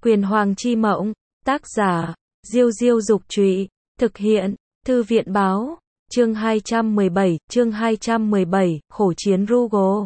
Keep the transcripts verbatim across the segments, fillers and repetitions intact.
Quyền Hoàng chi mộng, tác giả, Diêu Diêu Dục Trụy, thực hiện, Thư viện Báo, chương hai trăm mười bảy, chương hai trăm mười bảy, khổ chiến Rugo.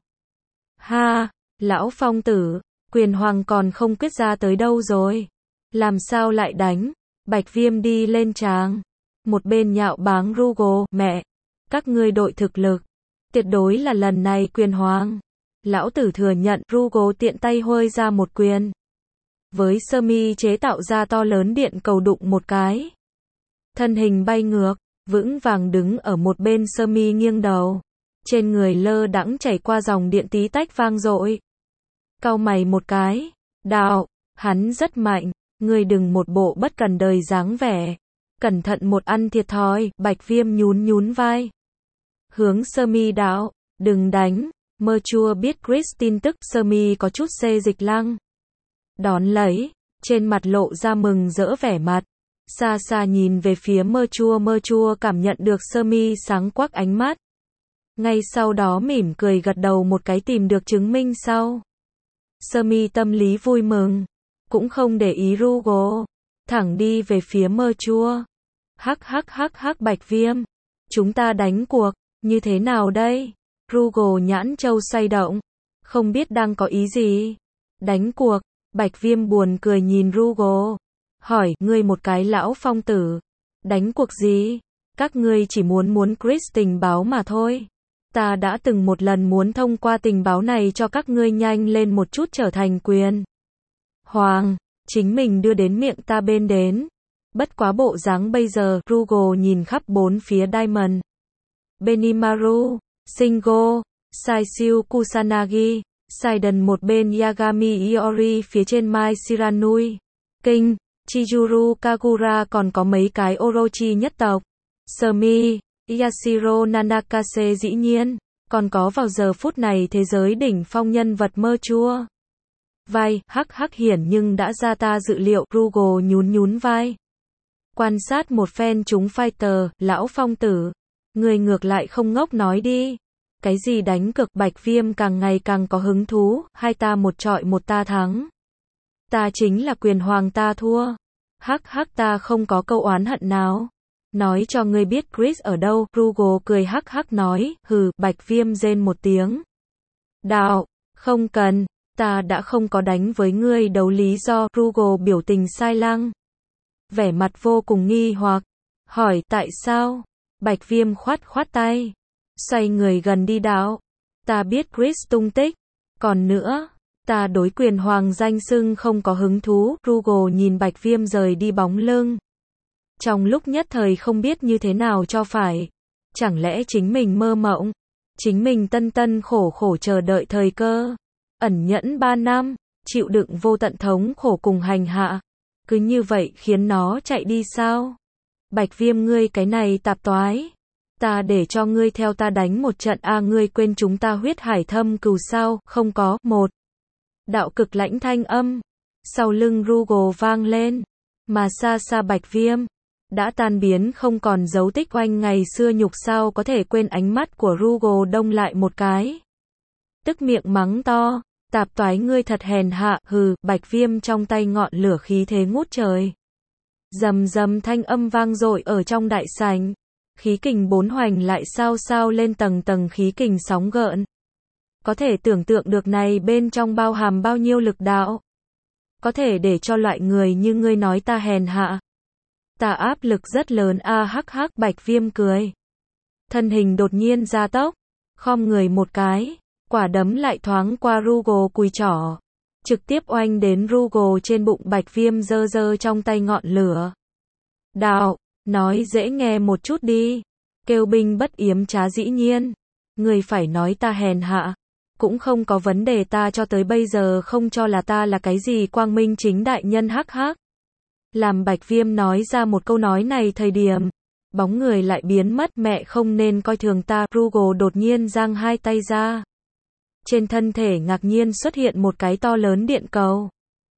Ha, lão phong tử, Quyền Hoàng còn không quyết ra tới đâu rồi. Làm sao lại đánh? Bạch Viêm đi lên tràng. Một bên nhạo báng Rugo, mẹ, các ngươi đội thực lực. Tuyệt đối là lần này Quyền Hoàng. Lão tử thừa nhận Rugo tiện tay huôi ra một quyền. Với sơ mi chế tạo ra to lớn điện cầu đụng một cái. Thân hình bay ngược, vững vàng đứng ở một bên sơ mi nghiêng đầu. Trên người lơ đãng chảy qua dòng điện tí tách vang dội. Cau mày một cái, đạo, hắn rất mạnh, ngươi đừng một bộ bất cần đời dáng vẻ. Cẩn thận một ăn thiệt thòi, Bạch Viêm nhún nhún vai. Hướng sơ mi đạo, đừng đánh, mơ chua biết Chris tin tức sơ mi có chút xê dịch lăng. Đón lấy, trên mặt lộ ra mừng rỡ vẻ mặt. Xa xa nhìn về phía mơ chua mơ chua cảm nhận được sơ mi sáng quắc ánh mắt. Ngay sau đó mỉm cười gật đầu một cái tìm được chứng minh sau. Sơ mi tâm lý vui mừng, cũng không để ý Rugo, thẳng đi về phía mơ chua. Hắc hắc hắc hắc Bạch Viêm, chúng ta đánh cuộc, như thế nào đây? Rugo nhãn châu xoay động, không biết đang có ý gì. Đánh cuộc, Bạch Viêm buồn cười nhìn Rugo, hỏi, ngươi một cái lão phong tử, đánh cuộc gì? Các ngươi chỉ muốn muốn Chris tình báo mà thôi. Ta đã từng một lần muốn thông qua tình báo này cho các ngươi nhanh lên một chút trở thành Quyền Hoàng, chính mình đưa đến miệng ta bên đến. Bất quá bộ dáng bây giờ, Rugo nhìn khắp bốn phía Diamond, Benimaru, Shingo, Saisyu Kusanagi, Saiden một bên Yagami Iori phía trên Mai Shiranui, Kinh, Chizuru Kagura còn có mấy cái Orochi nhất tộc, Sumi, Yashiro Nanakase dĩ nhiên, còn có vào giờ phút này thế giới đỉnh phong nhân vật mơ chua. Vai, hắc hắc hiển nhưng đã ra ta dự liệu, Rugo nhún nhún vai. Quan sát một phen chúng fighter, lão phong tử, người ngược lại không ngốc nói đi. Cái gì đánh cực? Bạch Viêm càng ngày càng có hứng thú, hai ta một trọi một ta thắng. Ta chính là Quyền Hoàng ta thua. Hắc hắc ta không có câu oán hận nào. Nói cho ngươi biết Chris ở đâu, Rugo cười hắc hắc nói, hừ, Bạch Viêm rên một tiếng. Đạo, không cần, ta đã không có đánh với ngươi đấu lý do, Rugo biểu tình sai lăng. Vẻ mặt vô cùng nghi hoặc, hỏi tại sao? Bạch Viêm khoát khoát tay, xoay người gần đi đạo. Ta biết Chris tung tích, còn nữa, ta đối Quyền Hoàng danh xưng không có hứng thú, Rugo nhìn Bạch Viêm rời đi bóng lưng. Trong lúc nhất thời không biết như thế nào cho phải. Chẳng lẽ chính mình mơ mộng? Chính mình tân tân khổ khổ chờ đợi thời cơ. Ẩn nhẫn ba năm, chịu đựng vô tận thống khổ cùng hành hạ. Cứ như vậy khiến nó chạy đi sao? Bạch Viêm ngươi cái này tạp toái. Ta để cho ngươi theo ta đánh một trận a à, ngươi quên chúng ta huyết hải thâm cừu sao? Không có. Một đạo cực lãnh thanh âm. Sau lưng Rugo vang lên. Mà xa xa Bạch Viêm đã tan biến không còn dấu tích oanh ngày xưa nhục sao có thể quên ánh mắt của Rugo đông lại một cái. Tức miệng mắng to, tạp toái ngươi thật hèn hạ, hừ, Bạch Viêm trong tay ngọn lửa khí thế ngút trời. Rầm rầm thanh âm vang dội ở trong đại sảnh, khí kình bốn hoành lại sao sao lên tầng tầng khí kình sóng gợn. Có thể tưởng tượng được này bên trong bao hàm bao nhiêu lực đạo. Có thể để cho loại người như ngươi nói ta hèn hạ. Ta áp lực rất lớn a à, hắc hắc Bạch Viêm cười. Thân hình đột nhiên gia tốc, khom người một cái, quả đấm lại thoáng qua Rugo cùi trỏ, trực tiếp oanh đến Rugo trên bụng. Bạch Viêm giơ giơ trong tay ngọn lửa. Đạo, nói dễ nghe một chút đi, kêu binh bất yếm trá dĩ nhiên, người phải nói ta hèn hạ, cũng không có vấn đề ta cho tới bây giờ không cho là ta là cái gì quang minh chính đại nhân hắc hắc. Làm Bạch Viêm nói ra một câu nói này thời điểm, bóng người lại biến mất. Mẹ không nên coi thường ta. Rugo đột nhiên giang hai tay ra. Trên thân thể ngạc nhiên xuất hiện một cái to lớn điện cầu.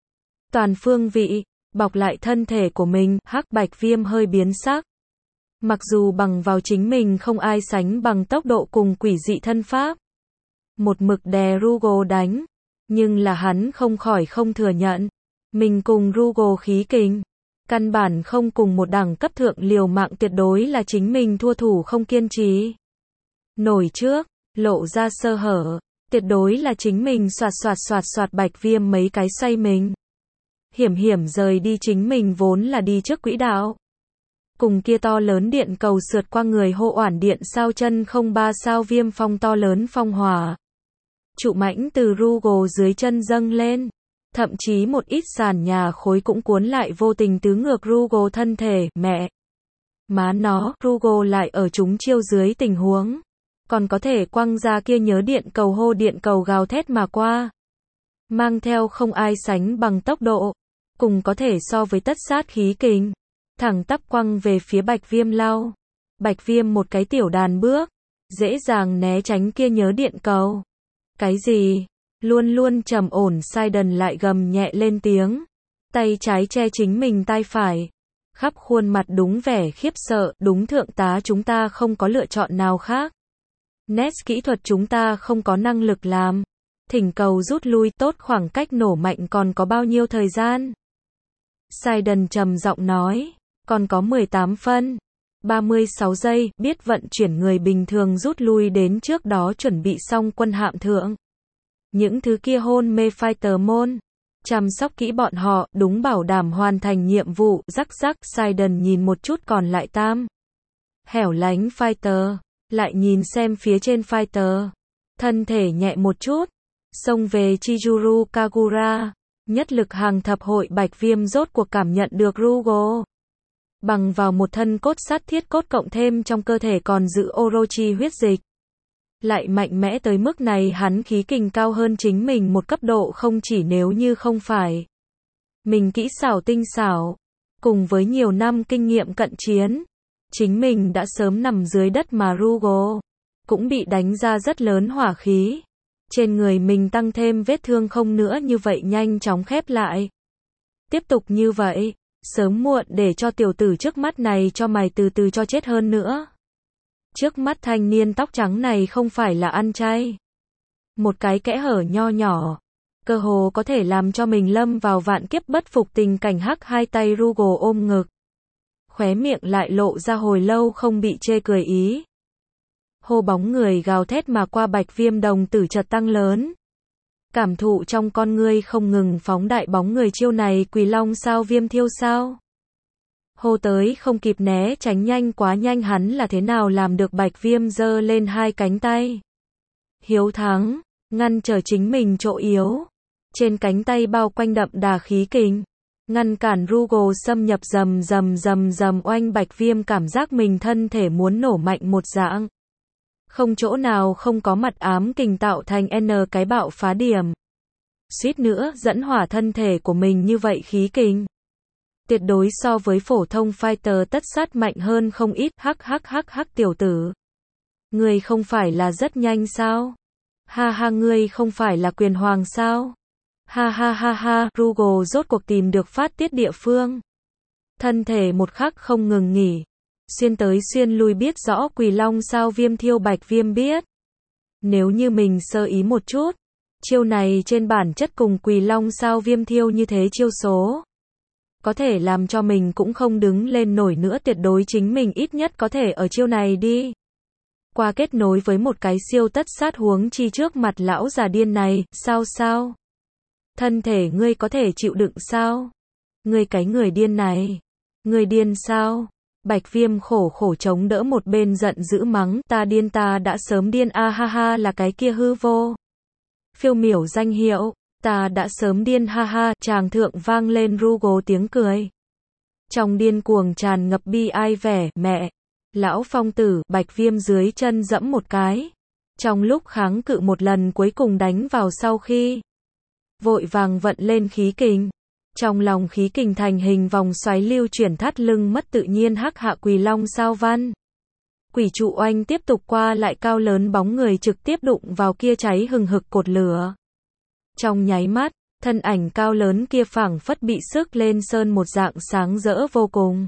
Toàn phương vị, bọc lại thân thể của mình. Hắc Bạch Viêm hơi biến sắc. Mặc dù bằng vào chính mình không ai sánh bằng tốc độ cùng quỷ dị thân pháp. Một mực đè Rugo đánh. Nhưng là hắn không khỏi không thừa nhận. Mình cùng Rugo khí kình. Căn bản không cùng một đẳng cấp, thượng liều mạng tuyệt đối là chính mình thua thủ không kiên trì. Nổi trước, lộ ra sơ hở, tuyệt đối là chính mình soạt soạt soạt soạt Bạch Viêm mấy cái xoay mình. Hiểm hiểm rời đi chính mình vốn là đi trước quỹ đạo. Cùng kia to lớn điện cầu sượt qua người hộ oản điện sao chân không ba sao viêm phong to lớn phong hỏa. Trụ mãnh từ Rugo dưới chân dâng lên. Thậm chí một ít sàn nhà khối cũng cuốn lại vô tình tứ ngược Rugo thân thể, mẹ. Má nó, Rugo lại ở chúng chiêu dưới tình huống. Còn có thể quăng ra kia nhớ điện cầu hô điện cầu gào thét mà qua. Mang theo không ai sánh bằng tốc độ. Cùng có thể so với tất sát khí kình. Thẳng tắp quăng về phía Bạch Viêm lao. Bạch Viêm một cái tiểu đàn bước. Dễ dàng né tránh kia nhớ điện cầu. Cái gì? Luôn luôn trầm ổn Sidon lại gầm nhẹ lên tiếng. Tay trái che chính mình tay phải. Khắp khuôn mặt đúng vẻ khiếp sợ, đúng thượng tá chúng ta không có lựa chọn nào khác. Nét kỹ thuật chúng ta không có năng lực làm. Thỉnh cầu rút lui tốt khoảng cách nổ mạnh còn có bao nhiêu thời gian? Sidon trầm giọng nói. Còn có mười tám phân. ba mươi sáu giây, biết vận chuyển người bình thường rút lui đến trước đó chuẩn bị xong quân hạm thượng. Những thứ kia hôn mê fighter môn. Chăm sóc kỹ bọn họ, đúng bảo đảm hoàn thành nhiệm vụ, rắc rắc, Sidon nhìn một chút còn lại tam. Hẻo lánh fighter, lại nhìn xem phía trên fighter. Thân thể nhẹ một chút, xông về Chizuru Kagura. Nhất lực hàng thập hội Bạch Viêm rốt cuộc cảm nhận được Rugo. Bằng vào một thân cốt sắt thiết cốt cộng thêm trong cơ thể còn giữ Orochi huyết dịch. Lại mạnh mẽ tới mức này hắn khí kình cao hơn chính mình một cấp độ không chỉ nếu như không phải. Mình kỹ xảo tinh xảo, cùng với nhiều năm kinh nghiệm cận chiến. Chính mình đã sớm nằm dưới đất mà Rugo cũng bị đánh ra rất lớn hỏa khí. Trên người mình tăng thêm vết thương không nữa như vậy nhanh chóng khép lại. Tiếp tục như vậy, sớm muộn để cho tiểu tử trước mắt này cho mày từ từ cho chết hơn nữa. Trước mắt thanh niên tóc trắng này không phải là ăn chay. Một cái kẽ hở nho nhỏ, cơ hồ có thể làm cho mình lâm vào vạn kiếp bất phục tình cảnh hắc hai tay Rugo ôm ngực. Khóe miệng lại lộ ra hồi lâu không bị chê cười ý. Hô bóng người gào thét mà qua Bạch Viêm đồng tử chợt tăng lớn. Cảm thụ trong con ngươi không ngừng phóng đại bóng người chiêu này Quỳ Long sao viêm thiêu sao. Hô tới không kịp né tránh nhanh quá nhanh hắn là thế nào làm được Bạch Viêm giơ lên hai cánh tay. Hiếu thắng, ngăn trở chính mình chỗ yếu. Trên cánh tay bao quanh đậm đà khí kình. Ngăn cản Rugo xâm nhập rầm rầm rầm rầm oanh Bạch Viêm cảm giác mình thân thể muốn nổ mạnh một dạng. Không chỗ nào không có mặt ám kình tạo thành N cái bạo phá điểm. Suýt nữa dẫn hỏa thân thể của mình như vậy khí kình. Tuyệt đối so với phổ thông fighter tất sát mạnh hơn không ít hắc hắc hắc hắc tiểu tử. Ngươi không phải là rất nhanh sao? Ha ha ngươi không phải là quyền hoàng sao? Ha ha ha ha, Rugo rốt cuộc tìm được phát tiết địa phương. Thân thể một khắc không ngừng nghỉ. Xuyên tới xuyên lui biết rõ Quỳ Long sao viêm thiêu Bạch Viêm biết. Nếu như mình sơ ý một chút, chiêu này trên bản chất cùng Quỳ Long sao viêm thiêu như thế chiêu số. Có thể làm cho mình cũng không đứng lên nổi nữa tuyệt đối chính mình ít nhất có thể ở chiêu này đi. Qua kết nối với một cái siêu tất sát huống chi trước mặt lão già điên này, sao sao? Thân thể ngươi có thể chịu đựng sao? Ngươi cái người điên này. Ngươi điên sao? Bạch Viêm khổ khổ chống đỡ một bên giận dữ mắng, ta điên ta đã sớm điên a ha ha là cái kia hư vô. Phiêu miểu danh hiệu, ta đã sớm điên ha ha, tràng thượng vang lên Rugo tiếng cười. Trong điên cuồng tràn ngập bi ai vẻ, mẹ, lão phong tử, Bạch Viêm dưới chân dẫm một cái. Trong lúc kháng cự một lần cuối cùng đánh vào sau khi vội vàng vận lên khí kình. Trong lòng khí kình thành hình vòng xoáy lưu chuyển thắt lưng mất tự nhiên hắc hạ Quỳ Long sao văn. Quỷ trụ oanh tiếp tục qua lại cao lớn bóng người trực tiếp đụng vào kia cháy hừng hực cột lửa. Trong nháy mắt, thân ảnh cao lớn kia phảng phất bị sức lên sơn một dạng sáng rỡ vô cùng.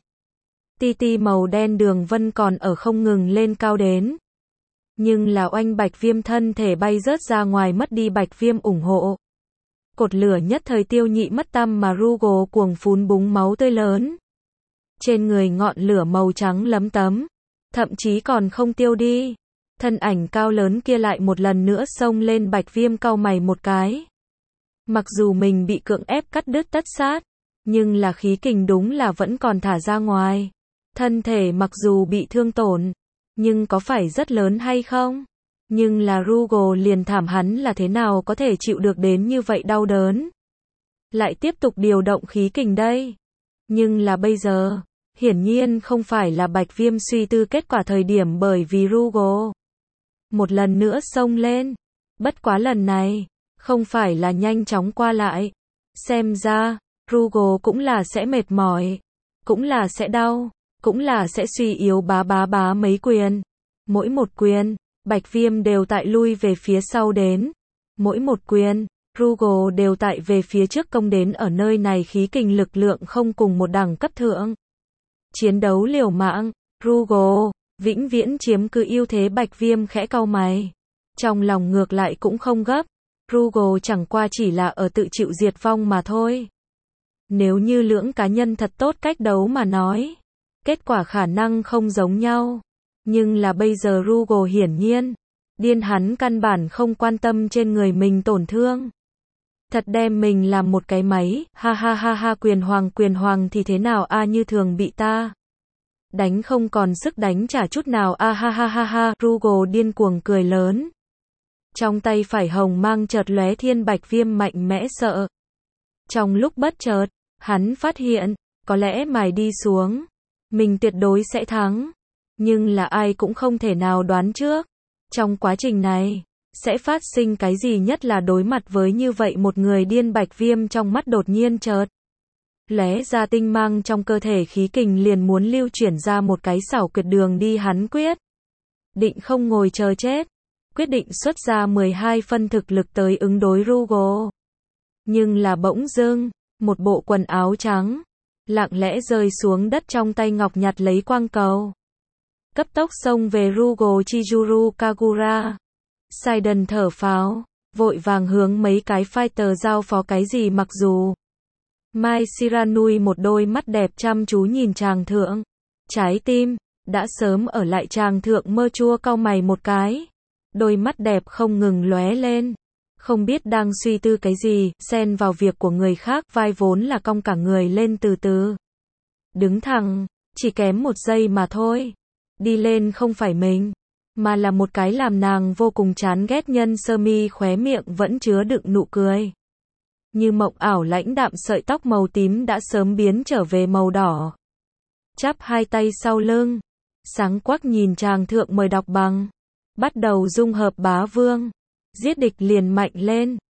Ti ti màu đen đường vân còn ở không ngừng lên cao đến. Nhưng là oanh Bạch Viêm thân thể bay rớt ra ngoài mất đi Bạch Viêm ủng hộ. Cột lửa nhất thời tiêu nhị mất tăm mà Rugo cuồng phún búng máu tươi lớn. Trên người ngọn lửa màu trắng lấm tấm, thậm chí còn không tiêu đi. Thân ảnh cao lớn kia lại một lần nữa xông lên. Bạch Viêm cau mày một cái. Mặc dù mình bị cưỡng ép cắt đứt tất sát, nhưng là khí kình đúng là vẫn còn thả ra ngoài. Thân thể mặc dù bị thương tổn, nhưng có phải rất lớn hay không? Nhưng là Rugo liền thảm, hắn là thế nào có thể chịu được đến như vậy đau đớn? Lại tiếp tục điều động khí kình đây. Nhưng là bây giờ, hiển nhiên không phải là Bạch Viêm suy tư kết quả thời điểm, bởi vì Rugo một lần nữa xông lên. Bất quá lần này, không phải là nhanh chóng qua lại. Xem ra, Rugo cũng là sẽ mệt mỏi, cũng là sẽ đau, cũng là sẽ suy yếu bá bá bá mấy quyền. Mỗi một quyền, Bạch Viêm đều tại lui về phía sau đến. Mỗi một quyền, Rugo đều tại về phía trước công đến. Ở nơi này khí kình lực lượng không cùng một đẳng cấp thượng. Chiến đấu liều mạng, Rugo vĩnh viễn chiếm cứ ưu thế. Bạch Viêm khẽ cau mày. Trong lòng ngược lại cũng không gấp. Rugo chẳng qua chỉ là ở tự chịu diệt vong mà thôi. Nếu như lưỡng cá nhân thật tốt cách đấu mà nói, kết quả khả năng không giống nhau. Nhưng là bây giờ Rugo hiển nhiên điên, hắn căn bản không quan tâm trên người mình tổn thương. Thật đem mình làm một cái máy, ha ha ha ha. Quyền hoàng quyền hoàng thì thế nào a, như thường bị ta đánh không còn sức đánh trả chút nào a, ha ha ha ha. Rugo điên cuồng cười lớn. Trong tay phải hồng mang chợt lóe, thiên Bạch Viêm mạnh mẽ sợ. Trong lúc bất chợt, hắn phát hiện, có lẽ mài đi xuống, mình tuyệt đối sẽ thắng. Nhưng là ai cũng không thể nào đoán trước. Trong quá trình này, sẽ phát sinh cái gì, nhất là đối mặt với như vậy một người điên. Bạch Viêm trong mắt đột nhiên chợt lóe ra tinh mang, trong cơ thể khí kình liền muốn lưu chuyển ra một cái xảo quyệt đường đi. Hắn quyết định không ngồi chờ chết, quyết định xuất ra mười hai phân thực lực tới ứng đối Rugo. Nhưng là bỗng dưng, một bộ quần áo trắng lặng lẽ rơi xuống đất, trong tay ngọc nhặt lấy quang cầu, cấp tốc xông về Rugo. Chizuru Kagura Saiden thở phào, vội vàng hướng mấy cái fighter giao phó cái gì. Mặc dù Mai Shiranui một đôi mắt đẹp chăm chú nhìn chàng thượng, trái tim đã sớm ở lại chàng thượng. Mơ chua cau mày một cái, đôi mắt đẹp không ngừng lóe lên, không biết đang suy tư cái gì. Xen vào việc của người khác, vai vốn là cong cả người lên, từ từ đứng thẳng, chỉ kém một giây mà thôi. Đi lên không phải mình, mà là một cái làm nàng vô cùng chán ghét nhân. Sơ mi khóe miệng vẫn chứa đựng nụ cười. Như mộng ảo lãnh đạm, sợi tóc màu tím đã sớm biến trở về màu đỏ. Chắp hai tay sau lưng, sáng quắc nhìn chàng thượng, mời đọc bằng. Bắt đầu dung hợp bá vương. Giết địch liền mạnh lên.